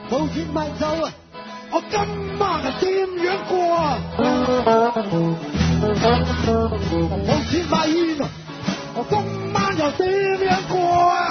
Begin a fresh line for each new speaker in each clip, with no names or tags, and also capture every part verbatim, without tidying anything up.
冇錢買酒啊！我今晚係點樣過啊？冇錢買煙啊！我今晚又點樣過啊？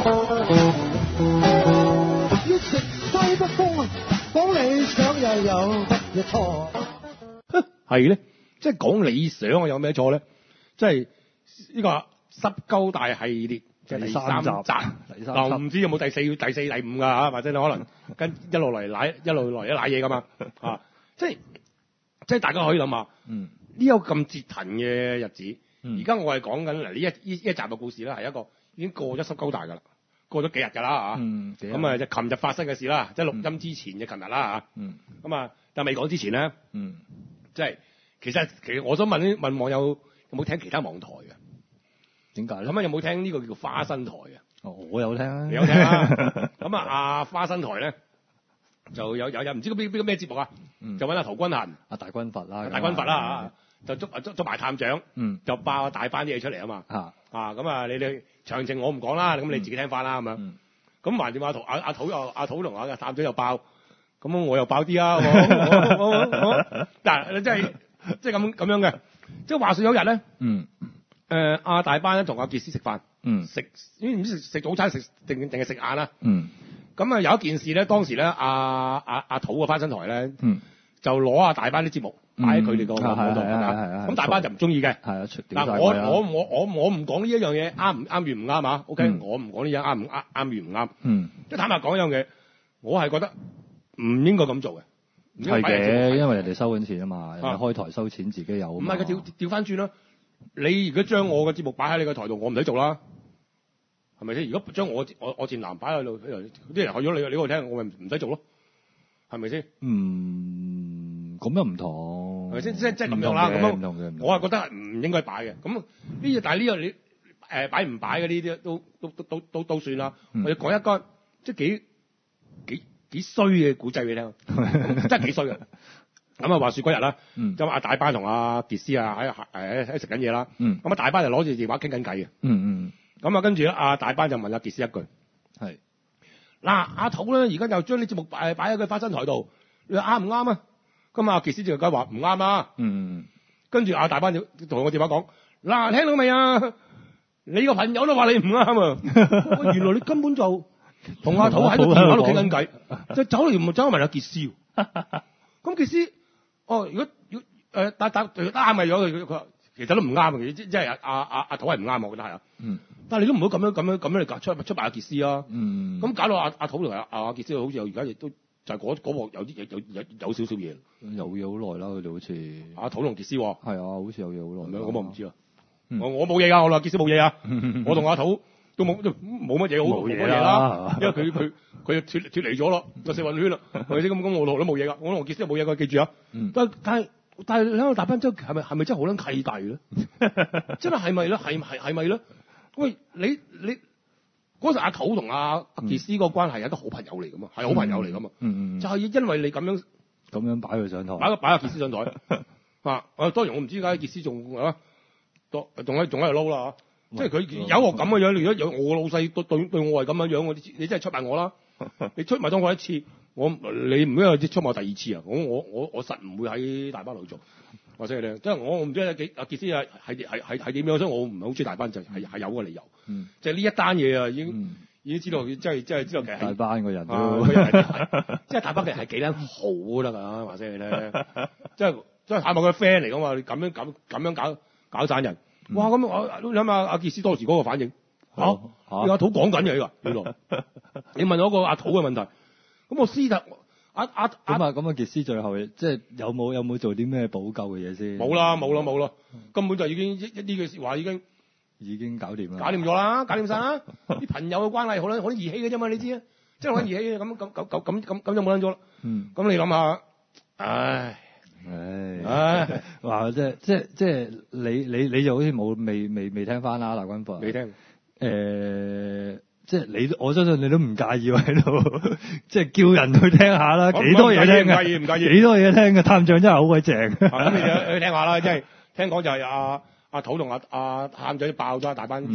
要食西北風啊！講理想又有乜嘢錯？
係咧，即係講理想啊，有咩錯咧？即係呢個濕鳩大系列即係第三集，
第三集
嗱唔知有冇第四、第四、第五㗎嚇，或者你可能跟一路嚟奶一路來一奶嘢㗎嘛啊！即係即係大家可以諗下，
嗯，
呢個咁折騰嘅日子，而
嗯
家我係講緊嗱呢一呢一集嘅故事咧，係一個已經過咗濕鳩大㗎啦，過咗幾日㗎啦嚇，
嗯，
咁啊就琴日發生嘅事啦，即係錄音之前嘅琴日啦嚇，
嗯
咁啊但係未講之前咧，
嗯，
即係其實其實我想問啲問網友有冇聽其他網台嘅？
點解咧？
咁啊有冇聽呢個叫做花生台嘅？
哦我有聽啊，
你有聽啦。咁啊阿花生台咧就有有有唔知邊邊個咩節目啊？
嗯
就揾阿陶君行、
阿大軍閥啦，
大軍閥啦嚇，就捉捉捉埋探長，
嗯
就爆大班啲嘢出嚟啊嘛。
嚇，
啊咁啊你哋詳情我唔講啦，咁你自己聽翻啦咁樣。
嗯
咁橫掂阿陶阿阿土又阿土同阿探長又爆，咁我又爆啲啊！我我我我嗱，即係即係咁咁樣嘅。即係話說有日咧，
嗯
誒阿大班咧同阿傑斯食飯，
嗯
食唔知食食早餐食定定係食晏啦。
嗯
咁啊有一件事咧，當時咧阿阿阿土嘅花生台咧，
嗯，
就攞阿大班啲節目擺喺佢哋個
嗯
網度
係係係係係
咁大班就唔中意嘅。
係啊，出
嗱，我我我我我唔講呢一樣嘢啱唔啱與唔啱啊 ？OK，、
嗯
我唔講呢樣啱唔啱啱與唔啱。
嗯
即係坦白講一樣嘢，我係覺得唔應該咁做嘅。唔應該
係
擺喺節目
嘅，
度
因為人哋收緊錢啊嘛，人哋
啊
開台收錢自己有啊嘛。
唔係佢調調翻轉啦。你如果將我嘅節目擺喺你個台度，我唔使做啦，係咪先？如果將我我我賤男擺喺度，啲人去咗你你嗰度聽，我咪唔使做咯，係咪先？
嗯，咁又唔同，
係咪先？即即係咁樣啦。咁
唔同嘅，唔同嘅
我係覺得係唔應該擺嘅。咁呢嘢，但係呢樣你誒擺唔擺嘅呢啲都都都都都都算啦。
嗯
我要講一個即係幾幾幾衰嘅古仔俾你聽，真係幾衰嘅。咁啊話説嗰日啦，
嗯
咁阿大班同阿傑斯啊喺誒喺食緊嘢啦。
嗯
咁啊大班就攞住電話傾緊偈嘅。
嗯嗯
咁啊跟住咧，阿大班就問阿傑斯一句：
係
嗱，阿土咧而家就將啲節目擺擺喺佢花生台度，你話啱唔啱啊？咁阿傑斯就梗係話唔啱啦。
嗯
跟住阿大班就同我電話講：嗱，聽到未啊？你個朋友都話你唔啱啊！原來你根本就同阿土喺個電話度傾緊偈，就走嚟唔走嚟問阿傑斯喎。咁傑斯，哦，如果如果誒打打啱嘅咗佢，佢話其實都唔啱嘅，即即係阿阿阿阿土係唔啱，我覺得係啊。
嗯
但係你都唔好咁樣咁樣咁樣嚟出出賣阿傑斯啊！
嗯，
咁搞到阿阿土同阿阿傑斯好似而家亦都就係嗰嗰鑊有啲有有有有少少嘢。
有嘢好耐啦，佢哋好似
阿土同傑斯喎，
係啊，好似有嘢好耐。
咁我唔知啊。
嗯
我我冇嘢㗎，我話傑斯冇嘢啊。我同阿土都冇都冇乜嘢好
冇嘢
冇乜嘢啦，因為佢佢佢脱脱離咗咯個四運圈啦，係咪先？咁咁我同都冇嘢㗎，我同傑斯冇嘢㗎，記住啊。
嗯
但但係但係兩個大班真係咪係咪真係好撚契弟咧？真係係咪咧？係係係咪咧？喂，你你嗰時阿土同阿阿傑斯個關係係一個好朋友嚟㗎嘛，係好朋友嚟㗎嘛。
嗯嗯，
就係因為你咁樣
咁樣擺佢上台，
擺個擺阿傑斯上台啊！啊當然我唔知點解傑斯仲啊，仲仲喺仲喺度撈啦嚇，即係佢有我咁嘅樣，如果有我老細對對對我係咁樣樣，我你真係出賣我啦！你出賣多我一次，我你唔好出賣我第二次啊！我我我我實唔會喺大班度做。話聲你聽，即係我唔知阿傑阿傑斯係係係係係點樣，所以我唔係好中意大班，就係係有個理由。
嗯，
即係呢一單嘢啊，已經、
嗯
已經知道，即係即係知道其實係
大班個人都
啊，佢係即係大班其實係幾撚好得㗎，話聲你聽，即係即係係咪佢 friend 嚟㗎嘛？你咁樣咁咁樣搞搞散人，哇！咁我諗下阿傑斯當時嗰個反應嚇，
嚇
阿土講緊嘢㗎，原來你問我個阿土嘅問題，咁我私特阿阿
咁啊咁啊傑斯最後即係有冇有冇做啲咩補救嘅嘢先？
冇啦冇啦冇啦，根本就已經一一呢句説話已經。
已經搞掂啦，
搞掂咗啦，搞掂晒啦！啲朋友嘅關係好撚好撚義氣嘅啫嘛，你知啊？即係好撚義氣嘅，咁咁咁咁咁咁咁就冇撚咗啦。
嗯，
咁你諗下，唉
唉
唉，
話即係即係即係你你你就好似冇未未未聽翻啦，大軍閥
未聽
誒，即係你我相信你都唔介意喺度，即係叫人去聽下啦，幾多嘢聽嘅，
唔介意唔介意，
幾多嘢聽嘅，探長真係好鬼正。
咁你去聽下啦，即係聽講就係阿阿土同阿阿探長爆咗大班啲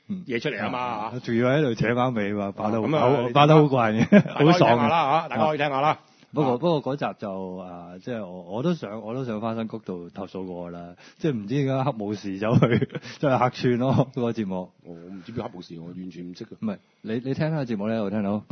嘢出嚟啊嘛嚇。
仲要喺度扯啱尾話，爆得
咁啊
好，爆得好怪嘅，好爽
下啦嚇，大家可以聽下啦。
不過不過嗰集就啊，即係我我都想我都想花生谷度投訴過啦，即係唔知點解黑武士走去走去客串咯嗰個節目。
我唔知邊黑武士，我完全唔識嘅。
唔係你你聽下節目咧，我聽到。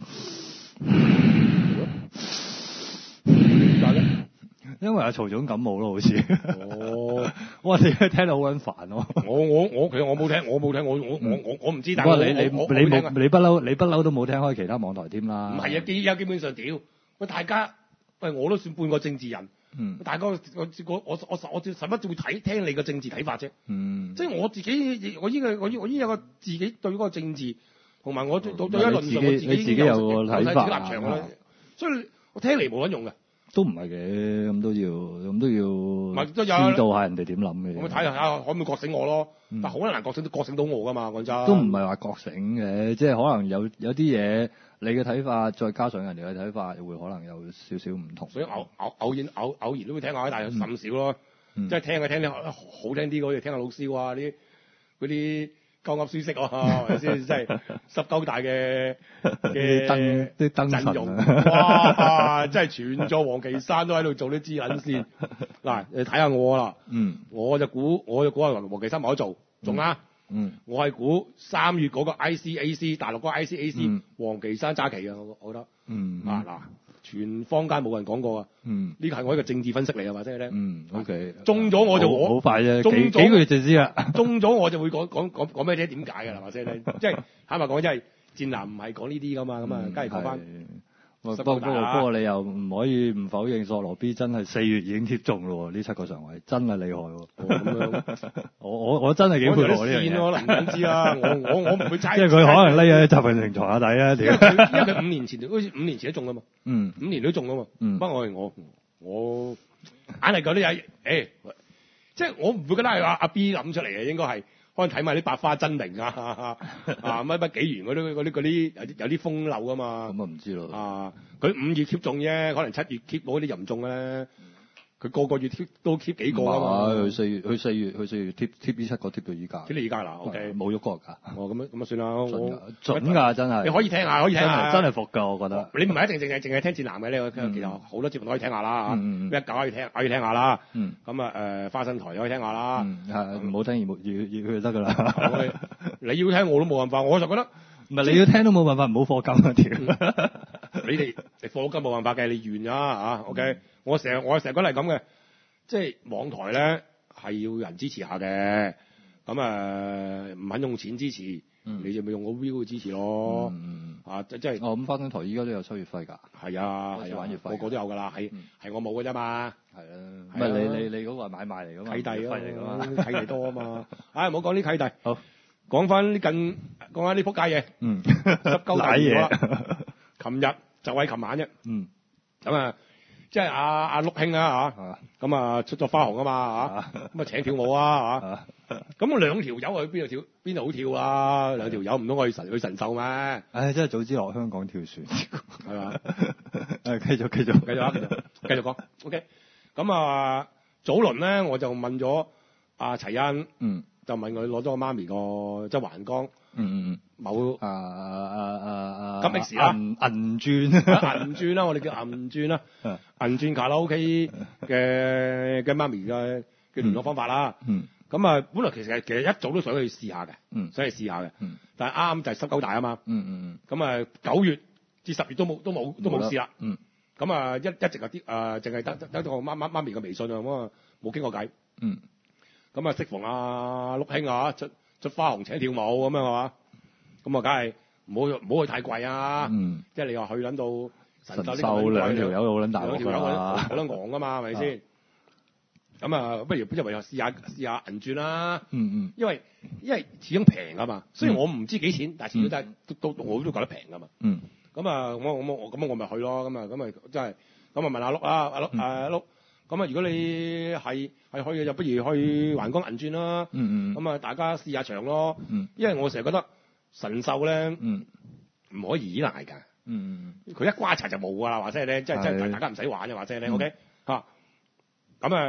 點解咧？
因為阿曹總感冒咯，好似。
哦，
哇！你聽到好撚煩咯。
我我我其實我冇聽，我冇聽，我我我我我唔知。但
不過你你
我
你冇你不嬲你不嬲都冇聽開其他網台添啦。
唔係啊，基而家基本上屌喂大家喂我都算半個政治人。
嗯。
大家我我我我我我使乜會睇聽你個政治睇法啫？
嗯。
即係我自己，我依個我依我依有個自己對嗰個政治同埋我對對一
你
論述，我自己
你自己有個睇法
自己立場啦。所以我聽嚟冇撚用嘅。
都唔係嘅，咁都要，咁都要
都有
知道下人哋點諗嘅。
我睇下可唔可以覺醒我咯？
嗯、
但好難覺醒，都覺醒到我噶嘛，講真。
都唔係話覺醒嘅，即係可能有有啲嘢你嘅睇法，再加上人哋嘅睇法，會可能有少少唔同。
所以偶偶偶然偶偶然都會聽下，但係甚少咯。
嗯、
即係聽嘅聽啲好聽啲嗰啲，聽下老師啊啲嗰啲。鳩噏書識啊，係咪先？真係濕鳩大嘅嘅
燈啲燈
陣容，哇！真係全座黃岐山都喺度做啲支撚線。嗱，你睇下我啦，
嗯，
我就估，我就估係黃岐山冇得做，中啦。
嗯，
我係估三月嗰個 I C A C 大陸嗰個 I C A C 黃岐山揸旗嘅，我我覺得。
嗯。
啊嗱。全坊間冇人講過啊！嗯，呢個係我一個政治分析嚟啊，或者係咧。
嗯 ，OK。
中咗我就我
好快啫，
中咗
幾個月就知啦。
中咗我就會講講講講咩啫？點解㗎啦？或者咧，即係坦白講，即係戰男唔係講呢啲㗎嘛，咁啊，梗係講翻。
不過不過不過你又唔可以唔否認索羅 B 真係四月已經貼中咯喎，呢七個常委真係厲害喎。咁樣，我我我真係幾佩服呢樣嘢。
我能知啦，我我我唔會猜。
即係佢可能匿喺習近平床下底啊！
因為佢因為佢五年前好似五年前都中㗎嘛。
嗯。
五年都中㗎嘛。
嗯。
不過我我我硬係覺得有誒，即係我唔會覺得係阿阿 B 諗出嚟嘅，應該係。可能睇埋啲百花爭鳴啊，啊乜乜紀元嗰啲嗰啲嗰啲有啲有啲風流㗎嘛。
咁啊唔知咯。啊，
佢五月 keep 中啫，可能七月 keep 冇啲又唔中咧。佢個個月 keep 都 keep 幾個啊嘛。
佢四月，佢四月，佢四月 keep keep 呢七個 keep 到依家。
貼到依家啦 ，OK。
冇喐過㗎。
哦，咁樣咁啊算啦。
準準㗎，真係。
你可以聽下，可以聽下。
真係服㗎，我覺得。
你唔係一定淨係淨係聽戰男嘅呢個，其實好多節目都可以聽下啦嚇。一九可以聽，可以聽下啦。咁啊誒花生台可以聽下啦。
唔好聽而越越越得㗎啦。
你要聽我都冇辦法，我就覺得
唔係你要聽都冇辦法，唔好課金啊條。
你哋你課金冇辦法嘅，你願啊嚇，OK。我成日我成日覺得係咁嘅，即係網台咧係要人支持下嘅，咁誒唔肯用錢支持，你就咪用個 view 去支持咯。啊，即即係
哦咁花生台依家都有收月費㗎。
係啊，係啊，個個都有㗎啦，係係我冇㗎啫嘛。
係啊，唔係你你你嗰個係買賣嚟㗎嘛，
契弟
費嚟㗎嘛，
契弟多啊嘛。唉，唔好講啲契弟。
好。
講翻啲近，講翻啲仆街嘢。
嗯。
濕鳩大
嘢。
琴日就係琴晚啫。
嗯。
咁啊，即係阿阿碌兄啊嚇，咁啊出咗花紅啊嘛嚇，咁啊請跳舞啊嚇。咁兩條友去邊度跳？邊度好跳啊？兩條友唔通我去神去神獸咩？
唉，真係早知落香港跳船。
係嘛？
誒，繼續繼續
繼續啊！繼續繼續講。OK。咁啊，早輪咧我就問咗阿齊恩。嗯。就問佢攞咗個媽咪個即係環江，嗯嗯嗯，某啊啊啊啊金 X 啦，銀銀鑽銀鑽啦，我哋叫銀鑽啦，銀鑽卡拉 OK 嘅嘅媽咪嘅嘅聯絡方法啦，嗯，咁啊本來其實其實一早都想去試下嘅，嗯，想去試下嘅，嗯，但係啱啱就係濕鳩大啊嘛，嗯嗯嗯，咁啊九月至十月都冇都冇都冇試啦，嗯，咁啊一一直有啲啊淨係得得到我媽媽媽咪嘅微信啊，咁啊冇傾過偈，嗯。咁啊，適逢阿碌兄啊，出出花紅請跳舞咁樣係嘛？咁啊，梗係唔好唔好去太貴啊！嗯，即係你話去撚到神獸兩條友好撚大，兩條友好撚昂噶嘛，係咪先？咁啊，不如不如又試下試下銀鑽啦。嗯嗯，因為因為始終平啊嘛，雖然我唔知幾錢，但係始終都係都都我都覺得平噶嘛。嗯，咁啊，我我我咁我咪去咯。咁啊咁啊，真係咁啊問阿碌啊，阿碌阿碌。咁啊，如果你係係去嘅，就不如去環江銀鑽啦。嗯嗯。咁啊，大家試下場咯。嗯。因為我成日覺得神獸咧，嗯，唔可以依賴㗎。嗯嗯。佢一瓜柴就冇㗎啦，話聲咧，即係即係大家唔使玩嘅話聲咧。O K。嚇。咁啊，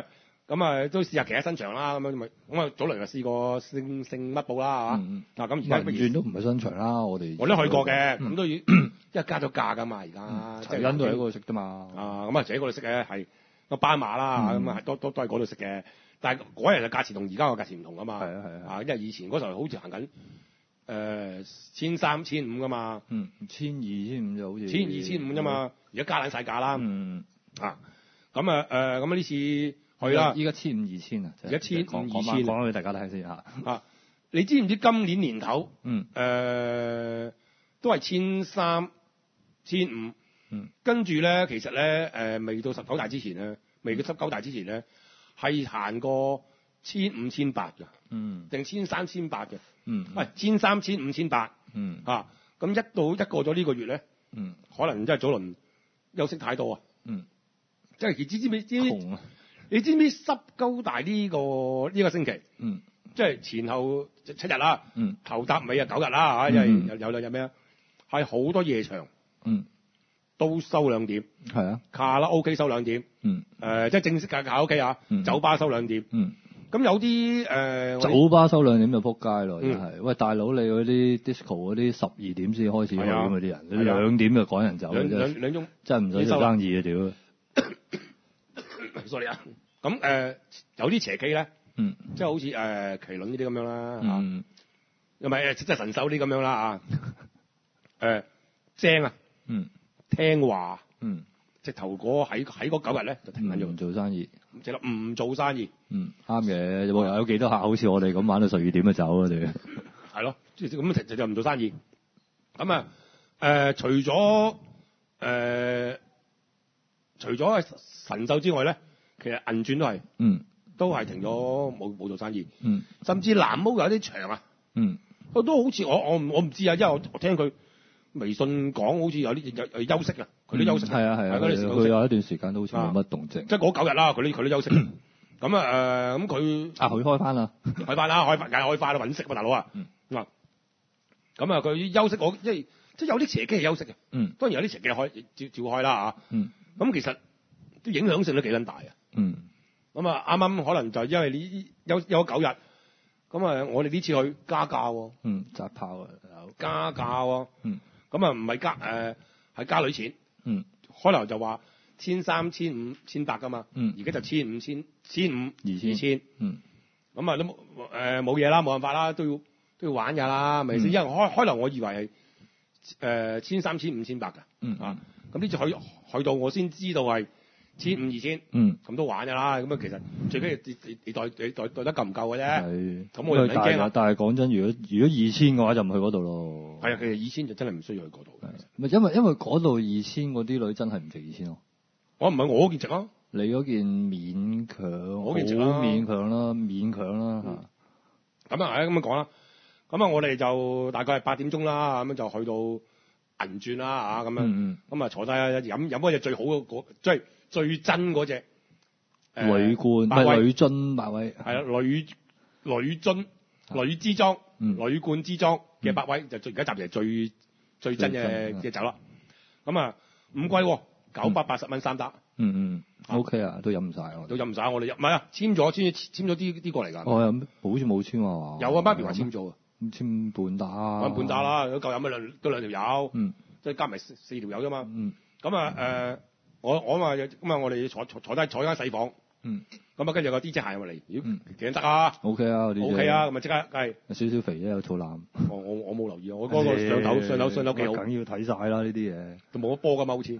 咁啊都試下其他新場啦，咁樣咪咁啊早輪就試過聖聖乜寶啦，係嘛？
嗯
嗱咁而家不如
民轉都唔係新場啦，我哋
我都去過嘅，咁、
嗯、
都要因為加咗價㗎嘛，而家
齊恩都喺嗰度食啫嘛。
啊，咁啊，自己嗰度食嘅係個斑馬啦，咁啊都都都係嗰度食嘅。但係嗰日嘅價錢同而家個價錢唔同啊嘛。
係啊係啊。
啊，因為以前嗰時候好似行緊誒千三千五㗎嘛。
嗯，千二千五就好似。
千二千五啫嘛，而家加撚晒價啦。
嗯。
啊，咁啊誒，咁啊呢次去啦。
依家千五二千啊。
而家千五二千。
講俾大家聽先嚇。
啊，你知唔知今年年頭？
嗯。
誒、呃，都係千三千五。
嗯，
跟住咧，其實咧，誒、呃、未到十九大之前咧，未到十九大之前咧，係行過千五千八嘅，
嗯，
定千三千八嘅，
嗯，
喂，千三千五千八，
嗯，
啊，咁一到一過咗呢個月咧，
嗯，
可能真係早輪休息太多啊，
嗯，
即係知知唔知？知
窮啊！
你知唔知濕鳩大呢、這個呢、這個星期？
嗯，
即係前後七日啦，
嗯，
頭搭尾啊九日啦嚇，因為有有兩日咩啊？係好多夜場，
嗯。
都收兩點，
係啊，
卡拉 OK 收兩點，
嗯，
誒、呃，即係正式嘅卡拉 OK 啊，
嗯、
酒吧收兩點，
嗯，
咁有啲誒，呃、
酒吧收兩點就撲街咯，
嗯、
真係，喂大佬你嗰啲 disco 嗰啲十二點先開始開嗰啲人，你兩、
啊、
點就趕人走，
兩兩兩鐘，
真係唔使做生意啊屌
！sorry 啊，咁誒、呃、有啲邪機咧，
嗯，
即係好似誒、呃、麒麟呢啲咁樣啦，嚇、
嗯，
又咪誒即係神手啲咁樣啦啊，誒、呃、正啊，
嗯，
聽話。
嗯，
直頭嗰喺喺嗰九日咧就停緊咗，
唔做生意，
直頭唔做生意。
嗯，啱嘅，有有幾多客好似我哋咁玩到十二點就走啊？哋
係咯，即係咁直直就唔做生意。咁啊誒，除咗誒、呃、除咗神獸之外咧，其實銀鑽都係，
嗯，
都係停咗冇冇做生意。
嗯，
甚至藍毛有啲場啊，
嗯，
佢都好似我我唔我唔知啊，因為我我聽佢微信講好似有啲有有休息啊，佢都休息。
係啊係啊，佢、啊、有一段時間都好似冇乜動靜。
即係嗰九日啦，佢都佢都休息。咁啊誒，咁佢
啊佢開翻啦，
開翻啦，開翻梗係開翻啦，揾食啊大佬啊。
嗯。
咁啊，佢休息我即係即係有啲邪機係休息嘅。
嗯。當
然有啲邪機開照照開啦嚇。
嗯。
咁其實都影響性都幾撚大啊。
嗯。咁
啊，啱啱可能就因為呢休休咗九日，咁啊，我哋呢次去加價喎。
嗯，扎炮啊，
加價喎。
嗯。
咁啊，唔係加誒係加女錢。
嗯。
開頭就話千三、千五、千八噶嘛。
嗯。
而家就千五、千千五、
二千。
二千。
嗯。
咁啊都冇誒冇嘢啦，冇辦法啦，都要都要玩㗎啦，咪先、嗯？因為開開頭我以為係誒千三、千五、千八㗎。
嗯。
啊，咁呢次去去到我先知道係千五、二千。
嗯。咁
都玩㗎啦，咁啊其實最緊要你你袋你袋袋得夠唔夠嘅啫。
係。
咁我唔驚啊。
但係講真，如果如果二千嘅話，就唔去嗰度咯。
係啊，其實二千就真係唔需要去嗰度。
咪因為因為嗰度二千嗰啲女真係唔值二千咯。
我唔係我嗰件值咯。
你嗰件勉強，
我件值啦，
勉強啦，勉強啦嚇。
咁啊，係咁樣講啦。咁啊，我哋就大概係八點鐘啦，咁樣就去到銀鑽啦嚇，咁樣。嗯咁啊，坐低飲飲嗰隻最好嗰即係最真嗰隻。
鋁罐，唔係鋁樽百威。係
啊，鋁鋁樽、鋁支裝、鋁罐支裝嘅百威就最而家暫時係最最真嘅嘅酒啦。咁啊，唔貴喎，九百八十蚊三打。
嗯嗯。O K 啊，都飲唔晒喎，
都飲唔晒，我哋唔係啊，簽咗簽簽咗啲啲過嚟㗎。
哦，好似冇簽啊嘛。
有啊，媽咪話簽咗啊，
簽半打啊。
半打啦，如果夠飲咪兩都兩條友，
嗯，
即係加埋四四條友啫嘛。
嗯。
咁啊誒，我我話咁啊，我哋坐坐坐低坐間細房。
嗯。
咁啊，跟住個 D J 行入嚟，咦，幾得啊
？O K 啊，O
K 啊，咁啊即刻係。
有少少肥啫，有肚腩。
我我我冇留意啊，我嗰個上頭上頭上頭幾好。
梗要睇晒啦呢啲嘢。
都冇乜波㗎嘛，好似。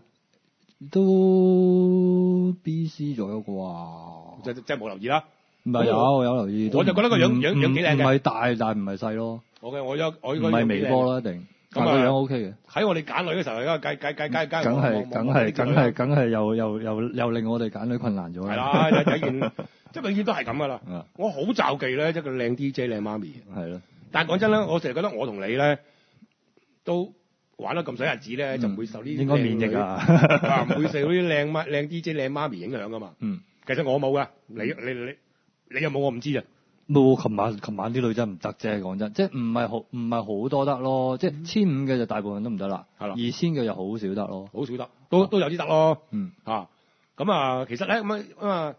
都 B C 咗啩，
即即係冇留意啦。
唔係有有留意，
我就覺得個樣樣樣幾靚嘅，
唔係大但唔係細咯。
O K，我有我
唔係微波啦，一定。咁個樣 O K 嘅。
喺我哋揀女嘅時候，而家計計計計計。
梗係梗係梗係梗係又又又又令我哋揀女困難咗。
係啦，有有件即係永遠都係咁噶啦。我好罩忌咧，即係個靚 D J 靚媽咪。
係咯。
但係講真咧，我成日覺得我同你咧都。玩咗咁細日子咧，就唔會受呢啲
應該免疫啊，
唔會受啲靚媽靚 D J 靚媽咪影響噶嘛。嗯，其實我冇噶，你你你你有冇我唔知啊。
冇，琴晚琴晚啲女真唔得啫，講真，即係唔係好唔係好多得咯，即係千五嘅就大部分都唔得啦。係啦，二千嘅就好少得咯，
好少得，都都有啲得咯。
嗯，
嚇，咁啊，其實咧咁啊咁啊，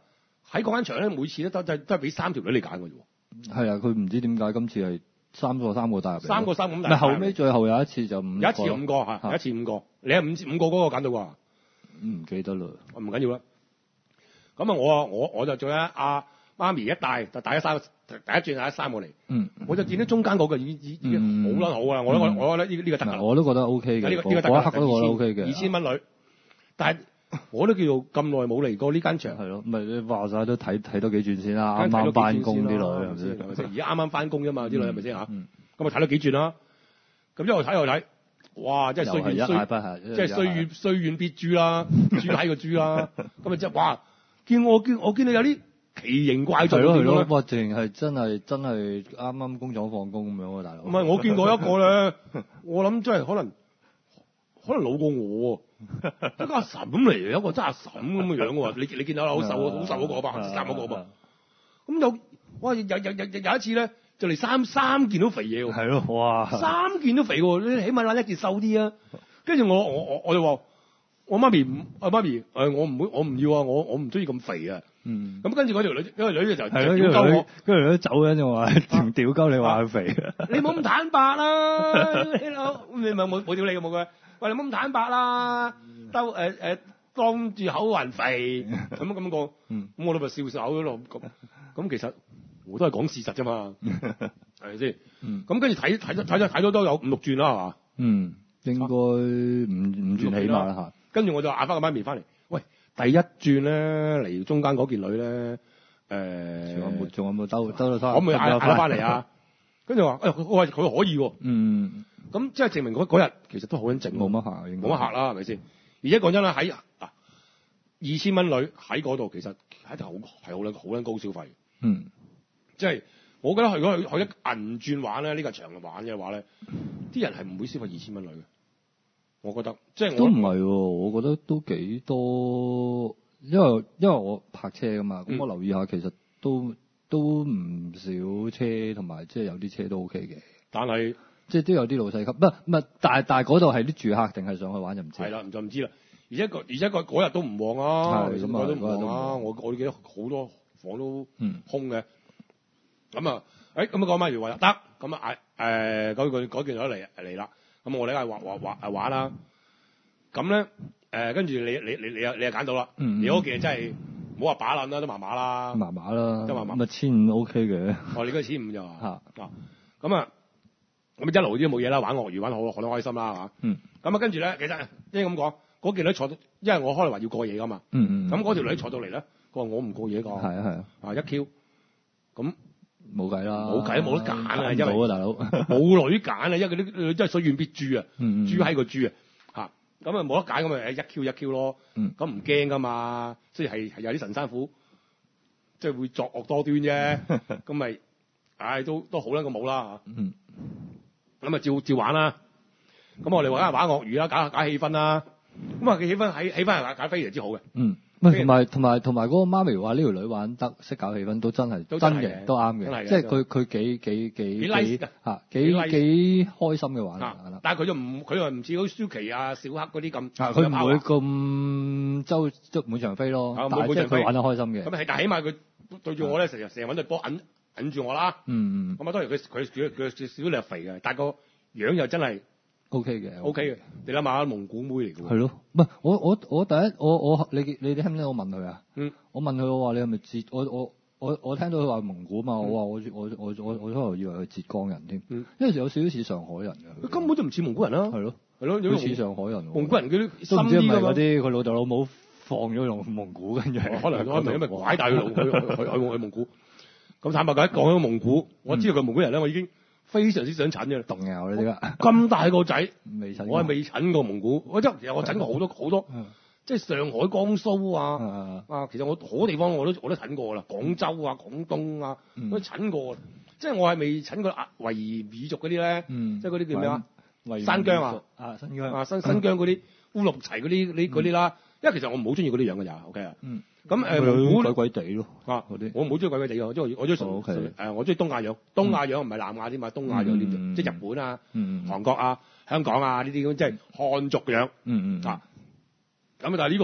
喺嗰間場咧，每次咧都都都係俾三條女你揀嘅啫喎。
係啊，佢唔知點解今次係三個三個帶入嚟。
三個三個咁帶。
咪後尾最後有一次就五個。
有一次五個嚇，有一次五個。你係五五個嗰個揀到啩？
唔記得啦。
我唔緊要啦。咁啊，我我我就做咧阿媽咪一帶就帶咗三個，第一轉帶咗三個嚟。
嗯。
我就見到中間嗰個已已已經好啦好啊！我我我覺得呢呢個得㗎啦。
我都覺得 O K 嘅。
呢個呢個得㗎。
嗰一刻都覺得 O K 嘅。
二千蚊女，但係我都叫做咁耐冇嚟過呢間場。
係咯，咪你話晒都睇睇多幾轉先啦。啱啱翻工啲女係咪先？
係咪先？而家啱啱翻工啫嘛，啲女係咪先嚇？咁
嗯。
啊睇到幾轉啦。咁一路睇一路睇，哇！真係歲月歲，即係歲月歲月必豬啦，豬閪個豬啦。咁啊即係哇！見我見我見到有啲奇形怪狀。係咯係咯，
哇！淨係真係真係啱啱工廠放工咁樣喎，大佬。
唔係我見過一個咧，我諗真係可能可能老過我喎，一個阿嬸嚟嘅，一個真係阿嬸咁嘅樣喎。你你見到啦，好瘦好瘦嗰個吧，三嗰個吧。咁有哇有有有有有一次咧。就嚟三三件都肥嘢喎，
係咯，哇！
三件都肥喎，你起碼攬一件瘦啲啊！跟住我我我我就話：我媽咪唔，阿媽咪誒，我唔會，我唔要啊！我我唔中意咁肥啊！嗯。咁跟住嗰條女，嗰條女就係屌鳩我，
跟住女走緊就話條屌鳩你話佢肥，
你冇咁坦白啦！你老你咪冇冇屌你嘅冇嘅，喂你冇咁坦白啦！兜誒誒當住口還肥咁樣咁講，咁我都咪笑笑口咯咁咁其實。我都係講事實啫嘛，係咪先？咁跟住睇睇咗睇咗睇咗都有五六轉啦，係嘛？
嗯，應該五五轉起碼啦嚇。
跟住我就嗌翻個媽咪翻嚟，喂，第一轉咧嚟中間嗰件女咧，誒，
仲有冇仲有冇兜兜到翻？
可唔可以嗌嗌翻嚟啊？跟住話，誒，我話佢可以喎。嗯。咁即係證明嗰嗰日其實都好撚靜，
冇乜客，
冇乜客啦，係咪先？而且講真啦，喺嗱二千蚊女喺嗰度，其實係好係好撚好撚高消費。嗯。即係，我覺得如果去去一銀轉玩咧，呢、呢個場玩嘅話咧，啲人係唔會消費二千蚊女嘅。我覺得，即係我
都唔係喎，我覺得都幾多，因為因為我泊車㗎嘛，咁、嗯、我留意下其實都都唔少車，同埋即係有啲車都 OK 嘅。
但係
即係都有啲老細級，唔唔，但係但係嗰度係啲住客定係上去玩就唔知。
係啦，就唔知啦。而且個而且個嗰日都唔旺啊，係咁啊，都唔旺啊。我我記得好多房都空嘅。嗯咁啊，誒咁啊講乜嘢話得，咁啊嗌誒嗰件嗰件咗嚟嚟啦，咁我哋係畫畫畫誒畫啦，咁咧誒跟住你你你你又你又揀到啦，你嗰件真係唔好話把撚啦，都麻麻啦，
麻麻啦，
都麻麻，
咁啊千五 OK 嘅，
哦你嗰千五就話嚇，咁啊咁一路都冇嘢啦，玩鱷魚玩好好得開心啦係嘛，嗯，咁啊跟住咧其實即係咁講，嗰件女坐到，因為我開頭話要過夜噶嘛，嗯嗯，咁嗰條女坐到嚟咧，佢話我唔過夜㗎，係啊係啊，啊一 Q，咁。
冇計啦，
冇計冇得揀啊！因
為大佬
冇女揀啊，因為嗰啲女真係水遠必豬啊，豬喺個豬啊嚇，咁啊冇得揀咁咪一 Q 一 Q 咯，咁唔驚噶嘛，即係係有啲神山虎，即係會作惡多端啫，咁咪唉都都好啦，個冇啦嚇，咁啊照照玩啦，咁我哋話玩鱷魚啦，搞搞氣氛啦，咁啊氣氛喺氣氛係搞非常之好嘅。嗯
同埋同埋同埋嗰個媽咪話呢條女玩得識搞氣氛都真係真嘅，都啱嘅，即係佢佢幾幾幾幾嚇幾幾開心嘅玩法啦。
但係佢就唔佢又唔似好舒淇啊小黑嗰啲咁，
佢唔會咁周即滿場飛咯。但係即係佢玩得開心嘅。
咁係但係起碼佢對住我咧，成日成日揾對波揞揞住我啦。嗯嗯。咁啊當然佢佢佢佢少少略肥嘅，但係個樣又真係。
O K 嘅
，O K 嘅，你諗下蒙古妹嚟嘅喎。
係咯，唔係我我我第一我我你你哋聽唔聽我問佢啊？嗯。我問佢我話你係咪浙？我我我我聽到佢話蒙古嘛，我話我我我我我初頭以為佢浙江人添。嗯。因為有少少似上海人嘅。
佢根本就唔似蒙古人啦。係
咯。
係咯，
有似上海人。
蒙古人嗰啲
深啲㗎嘛。啲佢老豆老母放咗用蒙古，跟住
可能可能因為拐帶佢去去去去蒙古。咁坦白講，講起蒙古，我知道佢蒙古人咧，我已經。非常之想診嘅，
動搖你㗎，
咁大個仔，
未診，
我係未診過蒙古，我真其實我診過好多好多，即係上海、江蘇啊，啊，其實我好多地方我都我都診過啦，廣州啊、廣東啊都診過，即係我係未診過維吾爾族嗰啲咧，即係嗰啲叫咩啊？新疆啊，啊新疆啊新新疆嗰啲烏魯木齊嗰啲啲嗰啲啦，因為其實我唔好中意嗰啲樣嘅咋 ，OK 啊。咁誒蒙古
鬼鬼地咯，
啊啲我唔好中意鬼鬼地嘅，因為我中意誒我中意東亞樣，東亞樣唔係南亞添嘛，東亞樣啲即係日本啊、韓國啊、香港啊呢啲咁即係漢族樣，嗯嗯啊咁啊但係呢個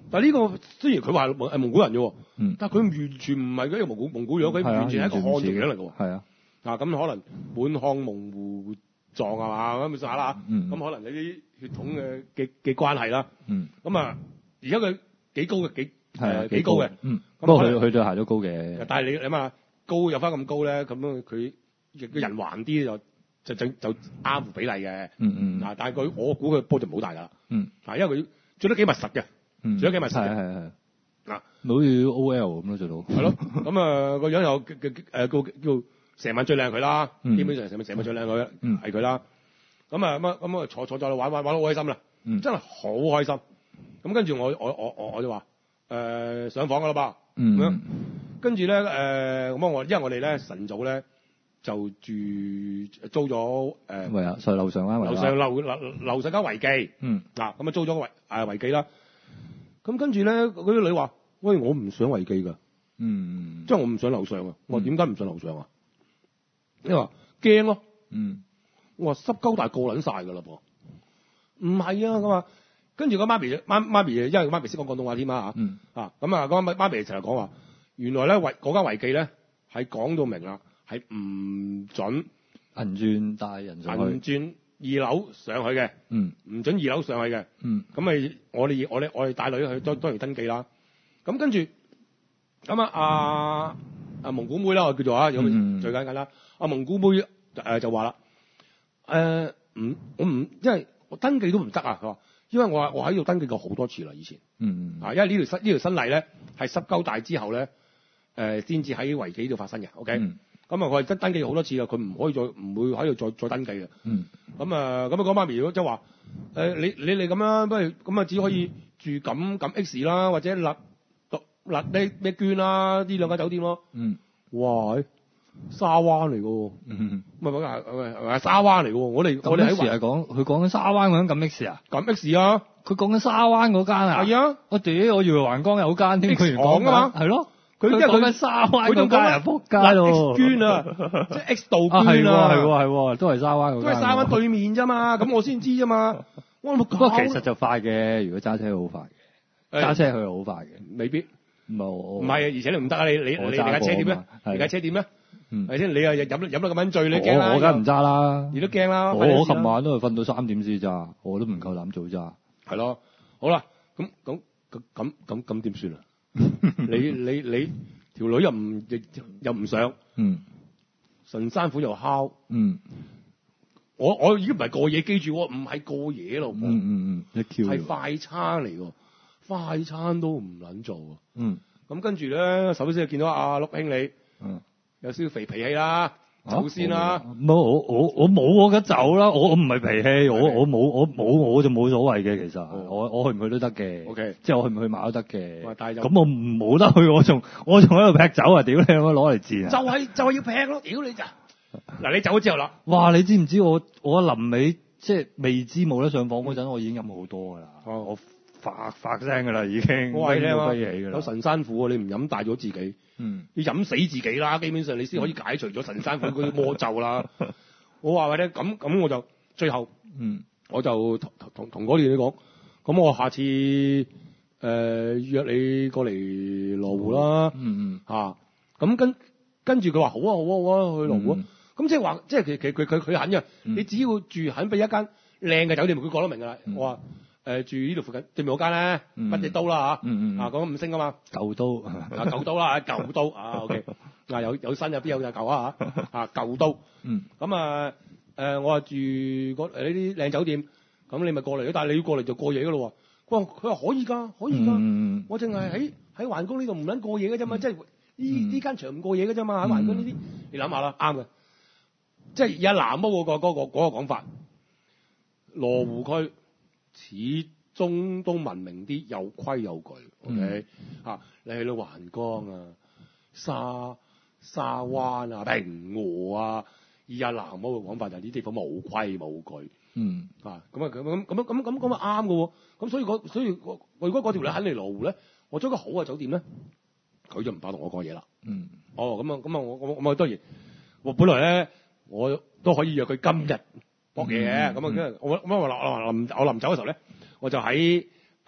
但係呢個雖然佢話係蒙古人啫，
嗯，
但係佢完全唔係嗰個蒙古蒙古樣，佢完全係一個漢族樣嚟嘅喎。
係啊，
啊咁可能滿漢蒙胡藏係嘛咁咪算下啦。咁、嗯、可能有啲血統嘅嘅嘅關係啦。
嗯。
咁啊，而家佢幾高嘅幾
係
幾高嘅。
嗯。不過佢佢對鞋都高嘅。
但係你諗下，高有翻咁高咧，咁樣佢個人橫啲就就就就啱比例嘅。
嗯嗯。
嗱，但係佢我估佢波就唔好大㗎啦。
嗯。
啊，因為佢着得幾密實嘅。
嗯。
着得幾密實嘅。
係係係。
嗱，
好似 O L 咁咯，做到。係
咯。咁啊個樣又嘅嘅誒叫叫成晚最靚佢啦。
嗯。
基本上成晚成晚最靚佢。嗯。係佢啦。咁啊咁啊咁啊坐坐咗玩玩玩得好開心啦。嗯。真係好開心。咁跟住我我我我我就話誒、呃、上房㗎啦噃。
嗯。
咁樣。跟住咧誒咁我因為我哋咧晨早咧就住租咗誒。
係啊，上樓上啦。
樓上樓樓樓上間維記。嗯。嗱咁啊租咗維誒維記啦。咁跟住咧嗰啲女話：喂，我唔上維記㗎。嗯。即係我唔上樓上啊。我話點解唔上樓上啊？你話驚咯。嗯。我話濕鳩大個撚晒㗎啦噃。唔係啊咁啊。跟住個媽咪媽媽咪，因為個媽咪識講廣東話添啊嚇。嗯。啊咁啊，嗰個媽咪就係講話，原來咧維嗰間維記咧係講到明啦，係唔準
銀鑽帶人上去。
銀鑽二樓上去嘅。嗯。唔準二樓上去嘅。嗯。咁咪我哋我哋我哋帶女去當當然登記啦。咁跟住咁啊阿阿蒙古妹啦，我叫做啊，有最簡單啦。阿蒙古妹誒就話啦，誒唔我唔因為我登記都唔得啊，佢話。因為我我喺度登記過好多次啦，以前。嗯嗯。啊，因為呢條新呢條新例咧，係濕鳩大之後咧，誒先至喺維記度發生嘅。OK。嗯。咁啊，佢係登登記好多次啦，佢唔可以再唔會喺度再再登記嘅。嗯。咁啊，咁啊，講媽咪如果即係話，誒你你你咁樣，不如咁啊，只可以住咁咁 X 啦，或者立立咩咩捐啦，呢兩間酒店咯。嗯。哇！沙灣嚟嘅喎，嗯，唔係唔係唔係沙灣嚟嘅喎，我哋我哋喺
係講佢講緊沙灣嗰間咁 X 啊，
咁 X 啊，
佢講緊沙灣嗰間啊，
係啊，
我屌我以為環江有間添，佢
講㗎嘛，
係咯，
佢
佢講緊沙灣嗰間啊，撲街咯，
捐啊，即係 X 道捐啊，
係喎係喎，都係沙灣嗰間，
都係沙灣對面啫嘛，咁我先知啫嘛，我冇。
不過其實就快嘅，如果揸車好快嘅，揸車去好快嘅，
未必，
冇，
唔係啊，而且你唔得啊，你你你架車點咧？你架車點咧？嗯，係先，你又飲飲得咁樣醉，你驚啦！
我梗係唔揸啦，
你都驚啦！
我我琴晚都係瞓到三點先揸，我都唔夠膽早揸。
係咯，好啦，咁咁咁咁咁咁點算啊？你你你條女又唔又唔上，嗯，神山虎又敲，嗯，我我已經唔係過夜，記住我唔係過夜咯，嗯嗯嗯，係快餐嚟喎，快餐都唔撚做啊，嗯，咁跟住咧，首先就見到阿陸兄你。嗯，有少少肥脾氣啦，走先啦。
冇我我我冇我嘅走啦，我我唔係脾氣，我我冇我冇我就冇所謂嘅其實，我我去唔去都得嘅。O K，即係我去唔去買都得嘅。咁我冇得去，我仲我仲喺度劈酒啊！屌你，我攞嚟賤啊！
就係就係要劈咯！屌你咋？嗱，你走咗之後啦，
哇！你知唔知我我臨尾即係未知冇得上房嗰陣，我已經飲好多噶啦。我發發聲噶啦，已經。
我話你聽啊，有神山虎，你唔飲大咗自己。嗯，要飲死自己啦，基本上你先可以解除咗神山虎嗰啲魔咒啦。我話咧，咁咁我就最後，嗯，我就同同同嗰啲你講，咁我下次誒、呃、約你過嚟羅湖啦。嗯嗯，嚇、啊，咁跟跟住佢話好啊好啊好啊去羅湖啊。咁即係話，即係其其佢佢佢肯嘅。嗯、你只要住肯俾一間靚嘅酒店，佢講得明㗎啦。嗯、我話。誒、呃、住呢度附近對面嗰間咧，乜嘢刀啦嚇，嗯嗯、啊講五星啊嘛，
舊刀
啊舊刀啦，舊刀啊 OK，啊有有新有邊有就舊啊嚇，啊舊刀，嗯，咁啊誒我話住嗰呢啲靚酒店，咁你咪過嚟咯，但係你要過嚟就過夜噶咯喎，佢話佢話可以㗎，可以㗎，嗯、我淨係喺喺環江呢度唔撚過夜㗎啫嘛，即係呢呢間場唔過夜㗎啫嘛，喺環江呢啲，你諗下啦，啱嘅，即係而家南屋嗰個嗰、嗰個嗰、嗰個講法，羅湖區。始終都文明啲，有規有矩。O K，嚇你去到環江啊、沙沙灣啊、平和啊，而家南澳嘅講法就係啲地方冇規冇矩。嗯，啊咁啊咁咁咁咁咁咁啊啱嘅喎。咁所以嗰所以我如果嗰條女肯嚟羅湖咧，我租個好嘅酒店咧，佢就唔怕同我講嘢啦。嗯，哦咁啊咁啊我我我當然，我本來咧我都可以約佢今日。搏嘢嘅咁啊！我咁我臨臨我臨走嘅時候咧，我就喺誒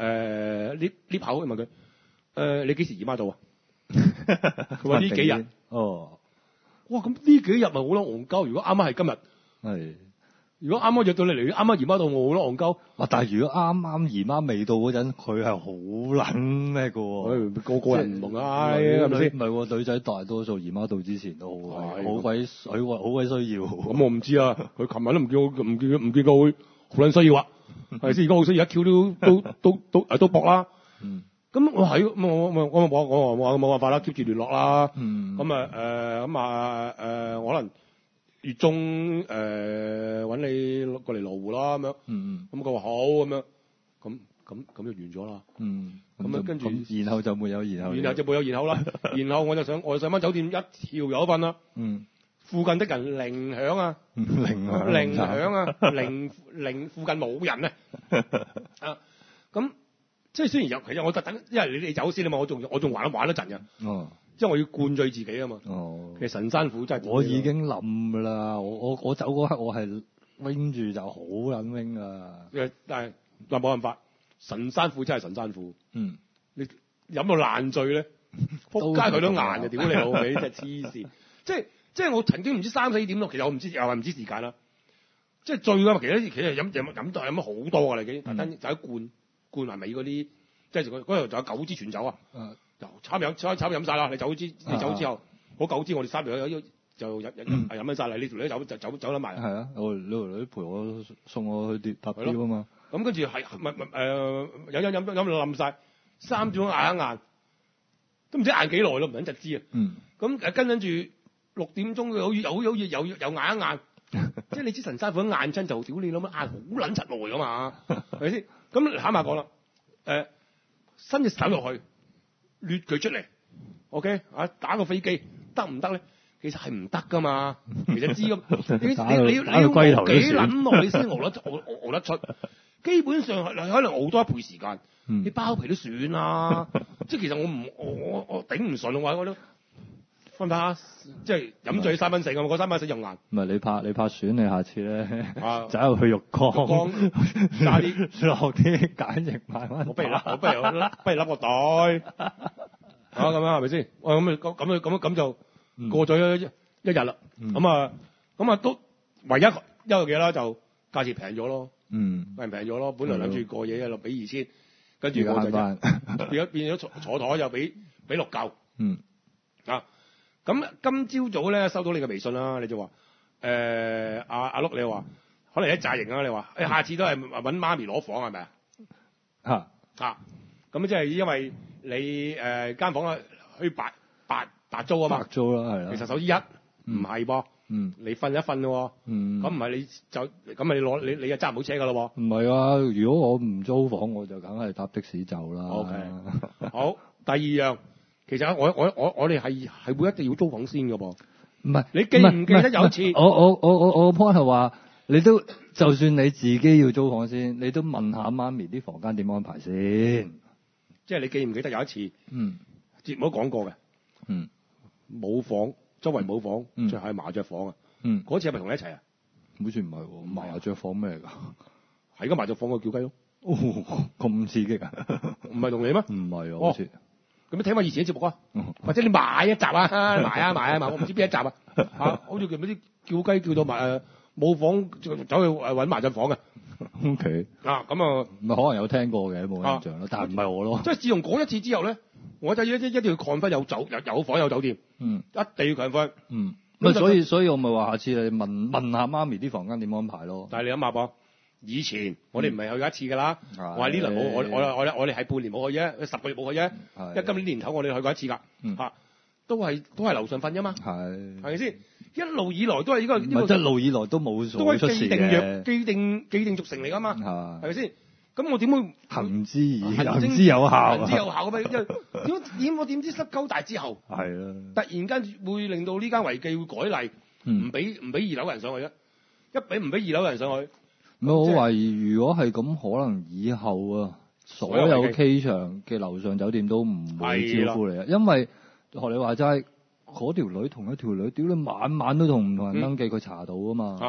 誒 lift lift 口問佢誒你幾時姨媽到啊？佢話呢幾日。
哦。
哇！咁呢幾日咪好咯戇鳩。如果啱啱係今日，係。如果啱啱約到你嚟，啱啱姨媽到我好咯戇鳩。
哇！但係如果啱啱姨媽未到嗰陣，佢係好撚咩嘅喎？
個個人唔同啊，係咪先？
唔係喎，女仔大多數姨媽到之前都好好鬼水好鬼需要。
咁我唔知啊，佢琴日都唔見我，唔見唔見佢好撚需要啊，係咪先？而家好需要，而家 Q 都都都都誒都搏啦。嗯。咁我係咁我我我我我我冇辦法啦 ，keep 住聯絡啦。嗯。咁啊誒咁啊誒可能。月中誒揾、呃、你過嚟羅湖啦咁樣，嗯咁佢話好咁樣，咁咁咁就完咗啦。嗯，咁啊跟住，
然後就沒有然後，
然後就沒有然後啦。然後我就上我就上翻酒店一條友瞓啦。嗯，附近的人零響啊，零響零響啊，零零附近冇人啊。啊，咁即係雖然有，其實我特登，因為你哋走先啊嘛，我仲我仲玩玩一陣嘅。哦。因為我要灌醉自己啊嘛，哦、其實神山虎真係
我已經冧㗎啦，我我我走嗰刻我係 wing 住就好撚 wing 啊，
但係嗱冇辦法，神山虎真係神山虎，嗯，你飲到爛醉咧，撲街佢都硬嘅，屌你老味，真係黐線，即係即係我曾經唔知三四點咯，其實我唔知又係唔知時間啦，即係醉㗎嘛，其實其實飲飲飲到飲咗好多㗎啦已經，特登就喺灌灌埋尾嗰啲，即係嗰度仲有九支全酒啊。嗯差唔多差差唔多飲晒啦！你走之你走之後，嗰九支我哋三條友就飲飲飲緊晒啦！你條女走就走走得埋。係
啊，我你條女陪我送我去跌拍標啊嘛。
咁跟住係咪咪誒飲飲飲飲到冧晒，三點鐘嗌一嗌，都唔知嗌幾耐咯，唔撚就知啊。嗯。咁誒跟跟住六點鐘好似又好似又又嗌一嗌，即係你知神山虎嗌親就屌你老母嗌好撚柒耐噶嘛，係咪先？咁坦白講啦，誒伸隻手落去。掠佢出嚟 ，OK 啊？打個飛機得唔得咧？其實係唔得噶嘛，其實知咁。你你你你要熬幾撚耐先熬得熬熬得出？基本上係可能熬多一倍時間。嗯、你包皮都算啦，即係其實我唔我我我頂唔順嘅話，我都分下，即係飲醉三分四咁，嗰三分四又硬。
唔係你怕你怕損，你下次咧走入去浴缸，
加啲
落啲鹼液慢慢。
我不如笠，我不如不如笠個袋啊咁樣係咪先？哇咁咁咁咁咁就過咗一一日啦。咁啊咁啊都唯一一個嘢啦，就價錢平咗咯。嗯，平平咗咯。本來諗住過夜一路俾二千，跟住我就變咗變咗坐坐台又俾俾六嚿。嗯啊。咁今朝早咧收到你嘅微信啦，你就話誒阿阿碌你話可能一紮型啊，你話誒下次都係揾媽咪攞房係咪啊？嚇嚇咁即係因為你誒間、呃、房啊可以白白白租啊嘛，
白租啦係啦。
其實首先一唔係噃，嗯，你瞓一瞓咯，嗯，咁唔係你就咁咪你攞你你又揸唔到車噶咯喎？
唔係啊，如果我唔租房我就梗係搭的士走啦。
OK，好，第二樣。其實我我我我哋係係會一定要租房先㗎噃，
唔係
你記唔記得有一次？
我我我我我 point 係話，你都就算你自己要租房先，你都問下媽咪啲房間點安排先。
即係你記唔記得有一次？嗯，節目都講過嘅。嗯，冇房，周圍冇房，嗯、就係麻雀房啊。嗯，嗰次係咪同你一齊啊？
好似唔係喎，麻雀房咩嚟㗎？
係個麻雀房個叫雞咯。
哦，咁刺激啊！
唔係同你咩？唔
係啊，好似。
咁你睇翻以前嘅節目啊，或者你買一集啊，買啊買啊買，我唔知邊一集啊，嚇，好似叫咩啲叫雞叫到埋誒冇房走去誒揾麻雀房嘅。
O K。啊，咁啊，咪可能有聽過嘅，冇印象咯，但係唔係我咯。
即係自從嗰一次之後咧，我就一一一定要 confirm 有酒有有房有酒店，嗯，一定要 confirm。
嗯。咁所以所以我咪話下次你問問下媽咪啲房間點安排咯。
但係你諗下噃。以前我哋唔係去過一次㗎啦，嗯、我話呢輪冇我我我我哋係半年冇去啫，十個月冇去啫，因為今年年頭我哋去過一次㗎，嚇、嗯啊，都係都係樓上瞓啫嘛，係係咪先？一路以來都係呢、呢個，呢個
一路以來都冇所
都係既定約、既定既定俗成嚟㗎嘛，係咪先？咁我點會
行之以行之有效，
行之有效咁樣？點點我點知濕鳩大之後，係啦，突然間會令到呢間維記會改例，唔俾唔俾二樓人上去啊？一俾唔俾二樓人上去。
我懷疑如果係咁，可能以後啊，所有 K 場嘅樓上酒店都唔會招呼你啊，因為學你話齋，嗰條女同一條女，屌你晚晚都同唔同人登記，佢、嗯、查到啊嘛，啊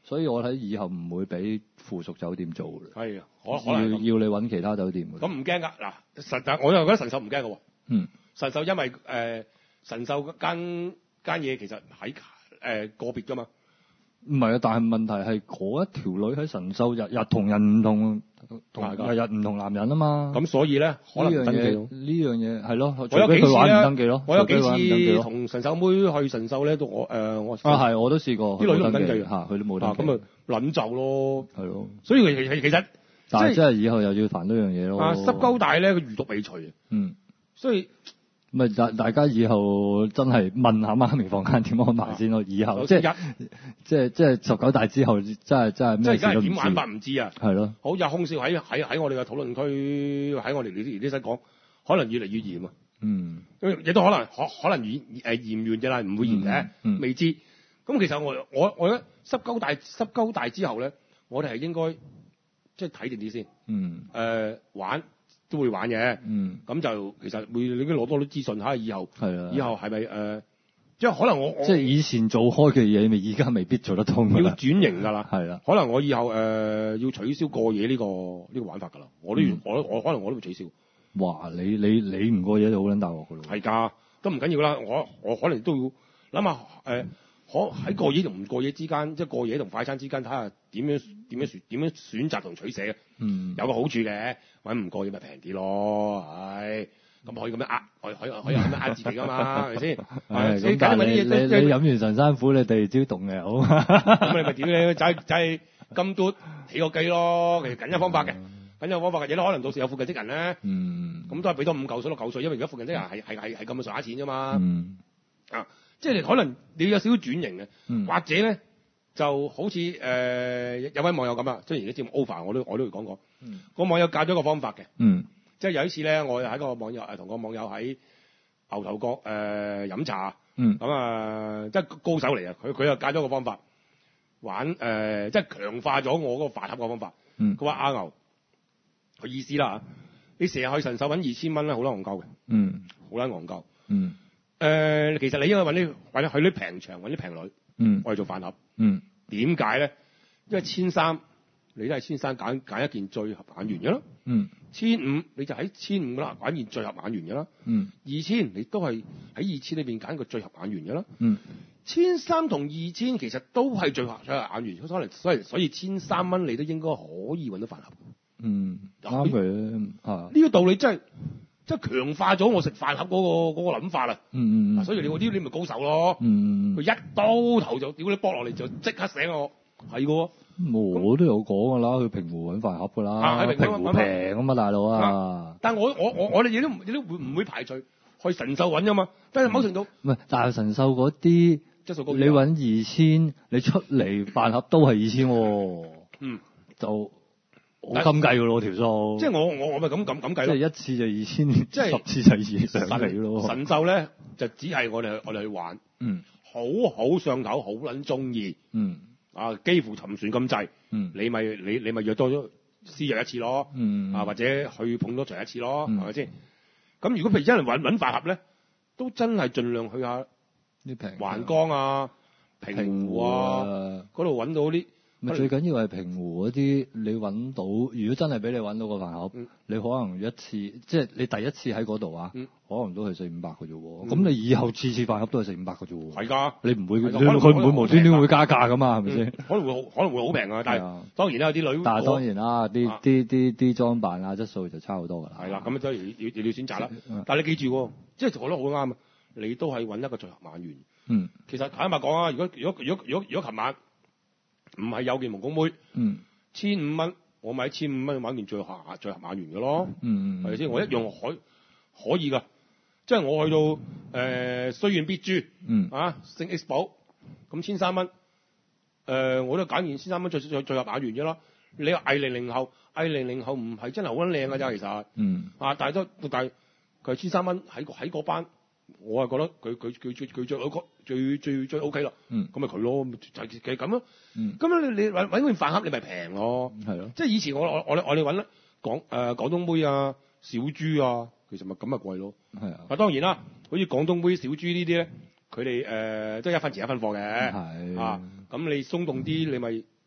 所以我睇以後唔會俾附屬酒店做嘅。
係啊，可可能
要要你揾其他酒店嘅。
咁唔驚㗎嗱，實但我又覺得神獸唔驚嘅喎。
嗯，
神獸因為誒、呃、神獸間間嘢其實喺誒、呃、個別㗎嘛。
唔係啊，但係問題係嗰一條女喺神獸日日同人唔同，同日日唔同男人啊嘛。
咁所以咧，可能唔登記咯。
呢樣嘢係咯，
我有幾次咧，我有幾次同神獸妹去神獸咧，都我誒我
啊係，我都試過。
啲女都唔登記
嚇，佢都冇登記。
咁啊撚就咯。
係咯。
所以其其其實，
但係即係以後又要煩多樣嘢咯。
啊，濕鳩大咧，佢餘毒未除。
嗯。
所以。
咪大大家以後真係問下媽咪房間點安排先咯。以後即係即係即係十九大之後，真係真係咩事都唔知。即係而家點玩法唔知啊。係咯。好有空少喺喺喺我哋嘅討論區，喺我哋呢啲呢啲講，可能越嚟越嚴啊。嗯。亦都可能可可能嚴誒嚴完嘅啦，唔會嚴嘅，嗯、未知。咁其實我我我覺得濕鳩大濕鳩大之後咧，我哋係應該即係睇定啲先。嗯。誒、呃、玩。都會玩嘅，嗯，咁就其實會你已經攞多啲資訊，睇下以後，係啊，以後係咪誒，即係可能我即係以前做開嘅嘢，咪而家未必做得通㗎啦，
要轉型㗎啦，係啦，
可
能我以後誒、呃、要取消過夜呢、呢個呢、呢個玩法㗎啦，我都、嗯、我我可能我都會取消。
哇！你你你唔過夜就好撚大鑊㗎咯，
係㗎，都唔緊要啦，我我可能都要諗下誒，可喺過夜同唔過夜之間，即係過夜同快餐之間，睇下點樣點樣選點樣選擇同取捨嘅。嗯，有個好處嘅，揾唔過夜咪平啲咯，唉，咁可以咁樣呃，可以可以可以咁樣呃自己㗎嘛，係咪先？係咁，但係你你你飲完神山虎，你第二朝凍嘅好，咁你咪點咧？就係就係金嘟起個機咯，其實緊有方法嘅，緊有方法嘅，亦都可能到時有附近職人咧，嗯，咁都係俾多五嚿水六嚿水，因為而家附近職人係係係係咁嘅上下錢啫嘛，嗯，啊。即係可能你有少少轉型嘅、嗯，或者咧就好似誒、呃、有位網友咁啊，雖然而家節目 over，我都我都會講講。嗯，個網友教咗個方法嘅。嗯，即係有一次咧，我喺個網友誒同個網友喺牛頭角誒、呃、飲茶。嗯，咁啊即係高手嚟啊！佢佢又教咗個方法玩誒、呃，即係強化咗我嗰個飯盒嘅方法。嗯，佢話阿牛，佢意思啦，你成日去神獸揾二千蚊咧，好撚戇鳩嘅。嗯，好撚戇鳩。嗯。誒、呃，其實你應該揾啲或者去啲平場揾啲平女，嗯，我哋做飯盒，嗯，點解咧？因為千三，你都係千三揀揀一件最合眼緣嘅咯，嗯，千五你就喺千五啦，揀件最合眼緣嘅啦，嗯，二千你都係喺二千裏邊揀個最合眼緣嘅啦，嗯，千三同二千其實都係最合最合眼緣，所以所以所以千三蚊你都應該可以揾到飯盒，嗯，啱嘅，啊，呢個道理真係。即係強化咗我食飯盒嗰、嗰個嗰、嗰個諗法啦，嗯嗯，所以你嗰啲你咪高手咯，嗯嗯，佢一刀頭就屌你剝落嚟就即刻醒我，係嘅喎，
我都有講㗎啦，去平湖揾飯盒㗎啦，喺平湖平啊嘛，大佬啊，
啊，但係我我我我哋亦都亦都會唔會排除去神獸揾㗎嘛，但係某程度
唔係，但係神獸嗰啲質素高，你揾二千，你出嚟飯盒都係二千喎，嗯，就。我咁計㗎咯條數，
即係我我我咪咁咁咁計咯。
即係一次就二千，即係十次就二上嚟咯。
神獸咧就只係我哋我哋去玩，嗯，好好上頭，好撚中意，嗯，啊幾乎沉船咁滯，嗯，你咪你你咪約多咗私約一次咯，嗯，啊或者去捧多場一次咯，係咪先？咁如果譬如真係揾揾飯盒咧，都真係盡量去下啲平環江啊、平湖啊嗰度揾到啲。
咪最緊要係平湖嗰啲，你揾到，如果真係俾你揾到個飯盒，嗯、你可能一次，即係你第一次喺嗰度啊、嗯，可能都係四五百嘅啫喎。咁、嗯、你以後次次飯盒都係四五百嘅啫喎。係㗎，你唔會，佢唔會無端端會加價㗎嘛？係咪先？
可能會可能會好平啊，但係當然啦，有啲女，
但係當然啦，啲啲啲啲裝扮啊質素就差好多㗎啦。
係啦，咁當然要要要選擇啦。但係你記住，即係講得好啱啊！你都係揾一個最合眼緣。嗯，其實坦白講啊，如果如果如果如果如果琴晚。唔係有件蒙古妹，嗯，千五蚊，我買千五蚊買件最合最合眼緣嘅咯，嗯係咪先？我一樣可可以㗎，即係我去到誒雖遠必誅，嗯啊星 X 寶，咁千三蚊，誒我都揀件千三蚊最最最合眼緣嘅咯。你話毅零零後，毅零零後唔係真係好撚靚㗎咋，其實，嗯啊，但係都但係佢係千三蚊喺喺嗰班。我係覺得佢佢佢最佢最 O 最最最 O K 啦，嗯，咁咪佢咯，就係係咁咯，嗯，咁你你揾揾件飯盒你咪平咯，係咯，即係以前我我我我哋揾咧廣誒廣東妹啊小豬啊，其實咪咁咪貴咯，係啊，啊當然啦，好似廣東妹小豬呢啲咧，佢哋誒都係一分錢一分貨嘅，係啊，咁你鬆動啲你咪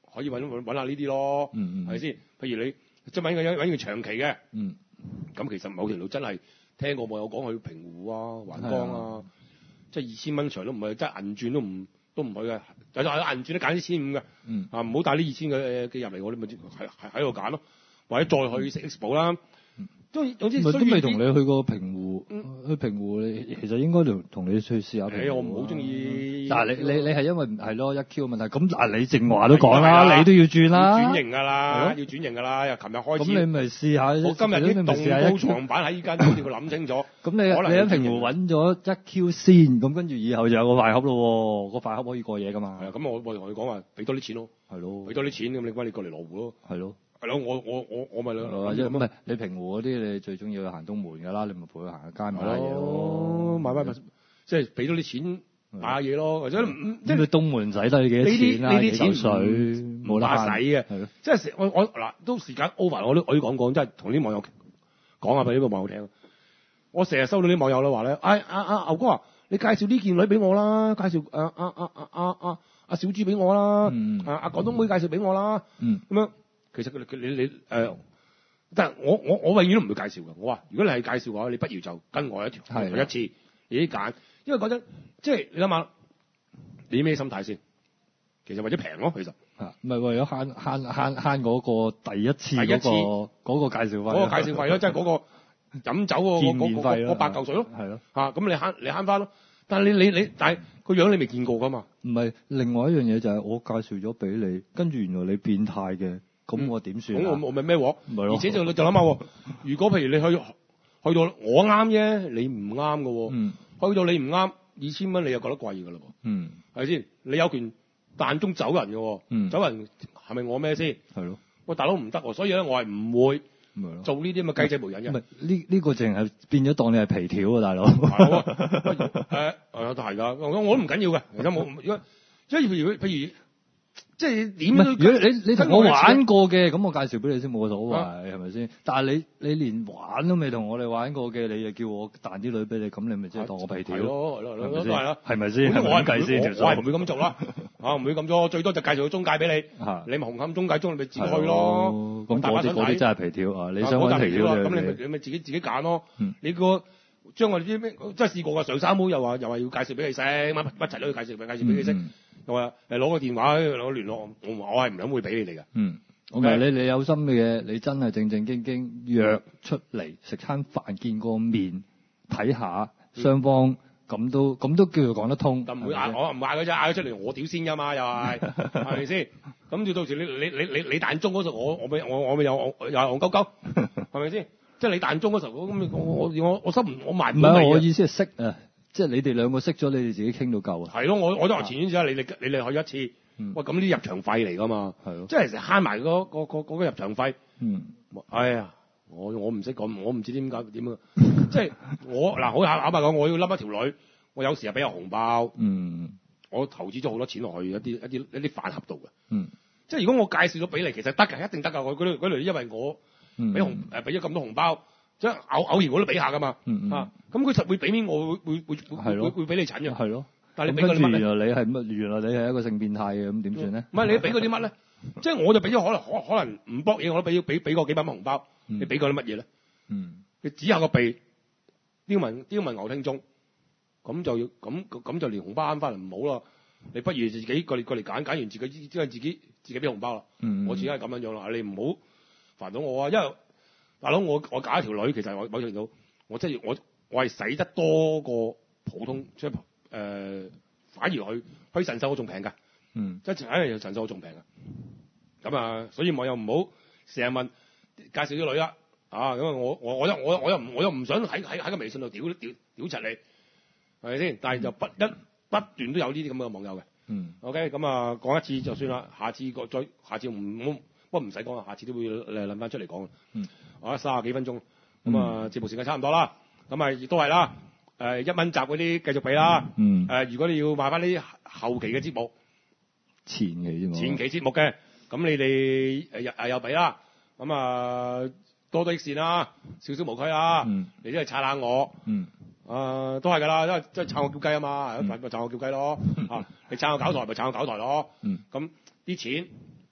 可以揾揾下呢啲咯，
嗯嗯，
係咪先？譬如你即係揾個揾個長期嘅，
嗯，
咁其實某條路真係聽過網友講去平湖啊、橫江啊，即係二千蚊場都唔係，即係銀轉都唔都唔去嘅，就就銀轉都揀啲千五嘅，
嗯，
啊唔好帶呢二千嘅嘅入嚟，我哋咪係係喺度揀咯，或者再去食 Expo 啦。都總之，
都未同你去過平湖，嗯、去平湖你其實應該同同你去試下平湖、啊。
我唔好中意。
但係你你你係因為係咯一 Q 嘅問題，咁嗱你正話都講啦，你都要轉啦，
要轉型㗎啦，要轉型㗎啦，由琴日開始。
咁你咪試下。
我今日啲動高床板喺依間酒店，要諗清楚。咁你
你喺平湖揾咗一 Q 先，咁跟住以後就有個飯盒咯，個飯盒可以過夜㗎嘛。
係啊，咁我我同佢講話，俾多啲錢咯。係咯。俾多啲錢，咁你翻你過嚟羅湖咯。係咯。係咯，我我我我咪咯，
即係唔係你平湖嗰啲，你最中意去行東門㗎啦，你咪陪佢行下街買下嘢咯，
買翻即係俾多啲錢買下嘢咯，或者即
係東門使得你幾多錢啊？
呢啲錢
水冇得
使嘅，即係我我嗱都時間 over，我都我都講講，即係同啲網友講下俾呢個網友聽。我成日收到啲網友咧話咧，哎阿阿牛哥啊，你介紹呢件女俾我啦，介紹阿阿阿阿阿阿阿小豬俾我啦，阿阿廣東妹介紹俾我啦，咁樣。其實佢佢你你誒、呃，但係我我我永遠都唔會介紹嘅。我話如果你係介紹嘅話，你不如就跟我一條，同一次，你啲揀，因為覺得即係你諗下，你咩心態先？其實為咗平咯，其實
啊，唔係為咗慳慳慳慳嗰個第一次嗰、那個嗰、那個介紹費，
嗰、那個介紹費咯，即係嗰個飲酒嗰、那個嗰嗰嗰八嚿水咯，係咯嚇，咁你慳你慳翻咯。但係你你你，但係個樣你未見過㗎嘛？唔係，另外一樣嘢就係我介紹咗俾你，跟住原來你變態嘅。咁我點算？咁、嗯、我我咪咩喎？而且就就諗下喎，如果譬如你去去到我啱啫，你唔啱嘅喎。嗯。去到你唔啱，二千蚊你又覺得貴㗎啦喎。嗯。係咪先？你有權彈中走人嘅喎。嗯。走人係咪我咩先？係咯。喂，大佬唔得喎，所以咧我係唔會做呢啲咁嘅雞仔媒人嘅。唔係呢呢個淨係變咗當你係皮條啊，大佬。係啊。誒誒都係㗎，我我都唔緊要嘅，而家冇如果即係譬如譬如。即係點都，如果你你同我玩過嘅，咁我介紹俾你先冇所謂，係咪先？但係你你連玩都未同我哋玩過嘅，你就叫我彈啲女俾你，咁你咪即係當我皮條咯？係咯係咯，都係啦，係咪先？我係計先條數，我係唔會咁做啦，啊唔會咁做，最多就介紹個中介俾你，你咪紅磡中介中，你咪自己去咯。咁嗰啲嗰啲真係皮條啊！你想玩皮條咁你咪你咪自己自己揀咯。你個將我哋啲咩真係試過㗎，上三妹又話又話要介紹俾你識，乜乜齊都要介紹俾介紹俾你識。我話誒攞個電話攞個聯絡，我我係唔諗會俾你哋嘅。嗯，唔係你你有心嘅嘢，你真係正正經經約出嚟食餐飯，見個面，睇下雙方咁都咁都叫做講得通。就唔會嗌我唔嗌佢啫，嗌佢出嚟我屌先㗎嘛，又係係咪先？咁要到時你你你你你彈中嗰時候，我我咪我我咪有又係戇鳩鳩，係咪先？即係你彈中嗰時候，咁我我我我心唔我埋唔到。唔係我意思係識啊。即係你哋兩個識咗，你哋自己傾到夠啊！係咯，我我都話前先你你你哋去一次，嗯、喂咁呢啲入場費嚟㗎嘛？係咯，即係成日慳埋嗰個個個入場費。嗯，哎呀，我我唔識講，我唔知點解點啊！即係我嗱，好坦白講，我要笠一條女，我有時係俾個紅包。嗯，我投資咗好多錢落去一啲一啲一啲飯盒度嘅。嗯，即係如果我介紹咗俾你，其實得㗎，一定得㗎。我嗰度嗰度，因為我俾紅誒俾咗咁多紅包。即係偶偶然我都俾下噶嘛，嗯嗯啊咁佢實會俾面我會會會會會會俾你診嘅，係咯。但係你俾嗰啲乜咧？原來你係乜？原來你係一個性變態嘅，咁點算咧？唔係你俾嗰啲乜咧？即係我就俾咗可能可可能唔搏嘢，我都俾俾俾個幾百蚊紅包。嗯、你俾嗰啲乜嘢咧？嗯，你指下個鼻，刁民刁民牛聽眾，咁就要咁咁就連紅包慳翻嚟唔好啦。你不如自己過嚟過嚟揀揀完自己即係自己自己俾紅包啦。嗯嗯我自己係咁樣樣啦，你唔好煩到我啊，因為。大佬，我我揀一條女，其實我某程度，我真係我我係使得多過普通，即係誒，反而去去神獸我仲平㗎，嗯，即係反而神獸我仲平㗎，咁啊，所以網友唔好成日問介紹啲女啦，啊，因為我我我又我我又唔我又唔想喺喺喺個微信度屌屌屌柒你，係咪先？但係就不一不斷都有呢啲咁嘅網友嘅，嗯 ，OK，咁啊講一次就算啦，下次個再下次唔好。不過唔使講啦，下次都會誒諗翻出嚟講。嗯，啊三十幾分鐘，咁、嗯、啊節目時間差唔多啦。咁啊亦都係啦，誒一蚊集嗰啲繼續俾啦。嗯。誒、呃、如果你要買翻啲後期嘅節目，前期節目，前期節目嘅，咁你哋誒誒又俾啦。咁啊多多益善啦，少少無拘啦。嗯。你都係撐下我。嗯。啊、呃、都係㗎啦，都係即係撐我叫雞啊嘛，咪、嗯、撐我叫雞咯。嗯、啊，你撐我搞台咪撐我搞台咯。嗯。咁啲錢。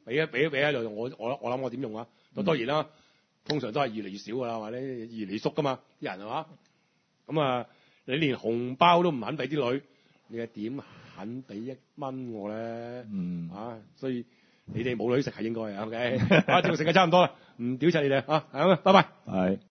俾一俾一俾一兩，我我我諗我點用啊？咁、嗯、當然啦，通常都係越嚟越少㗎啦，或者越嚟越縮㗎嘛，啲人係嘛？咁啊，你連紅包都唔肯俾啲女，你係點肯俾一蚊我咧？
嗯
啊，所以你哋冇女食係應該嘅，OK？啊，節目時間差唔多啦，唔屌柒你哋啊，係咁啊，拜拜。
係。